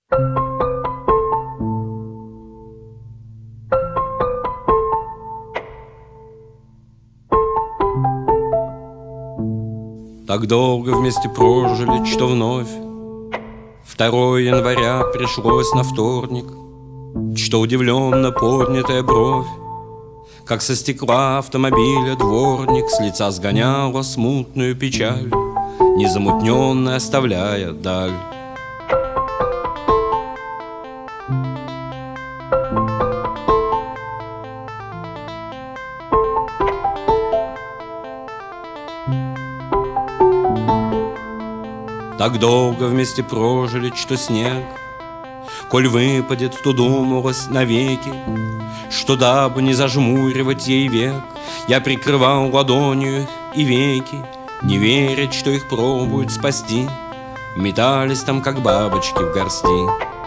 Так долго вместе прожили, что вновь 2 января пришлось на вторник, что удивленно поднятая бровь, как со стекла автомобиля дворник, с лица сгоняла смутную печаль, незамутненно оставляя даль. Так долго вместе прожили, что снег, коль выпадет, то думалось навеки, что дабы не зажмуривать ей век, я прикрывал ладонью и веки, не верить, что их пробуют спасти, метались там, как бабочки в горсти.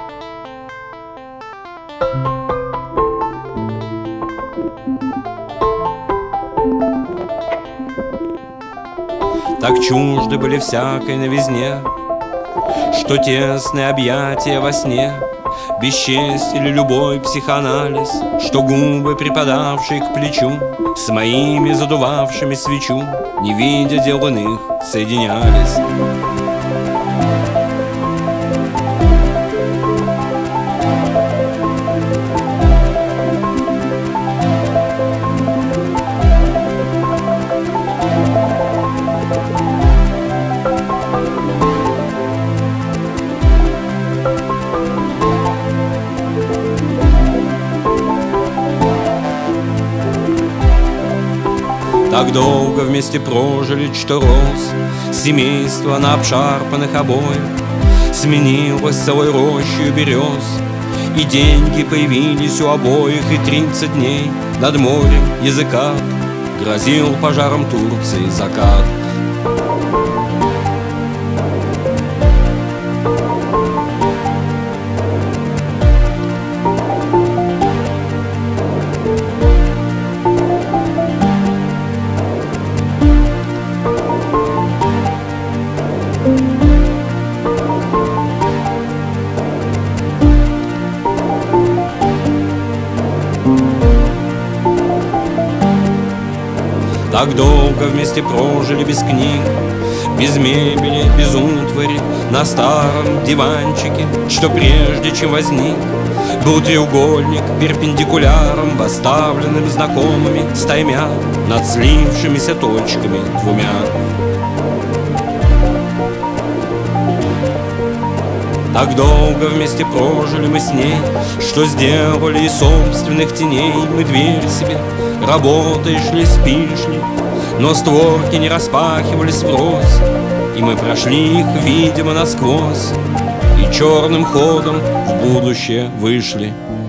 Так чужды были всякой новизне, что тесные объятия во сне, бесчестье или любой психоанализ, что губы, припадавшие к плечу, с моими задувавшими свечу, не видя дел иных, соединялись. Так долго вместе прожили, что рос семейство на обшарпанных обоях, сменилось целой рощей берез, и деньги появились у обоих, и 30 дней над морем языка грозил пожаром Турции закат. Так долго вместе прожили без книг, без мебели, без утвари, на старом диванчике, что прежде чем возник, был треугольник перпендикуляром, восставленным знакомыми стаймя, над слившимися точками двумя. Так долго вместе прожили мы с ней, что сделали из собственных теней мы дверь себе. Работаешь ли, спишь ли, но створки не распахивались врозь, и мы прошли их, видимо, насквозь, и черным ходом в будущее вышли.